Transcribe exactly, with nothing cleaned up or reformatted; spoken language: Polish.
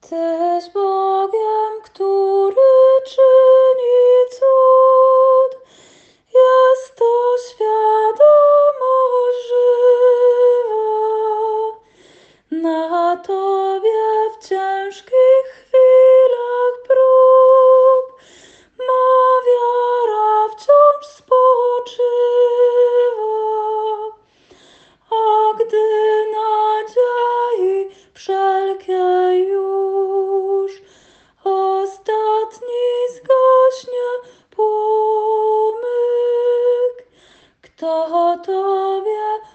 Tyś Bogiem, który czyni cud, jest to świadomość żywa. Na Tobie w ciężkich chwilach prób ma wiara wciąż spoczywa. A gdy nadziei wszelkiej już ostatni zgaśnie płomyk, kto Tobie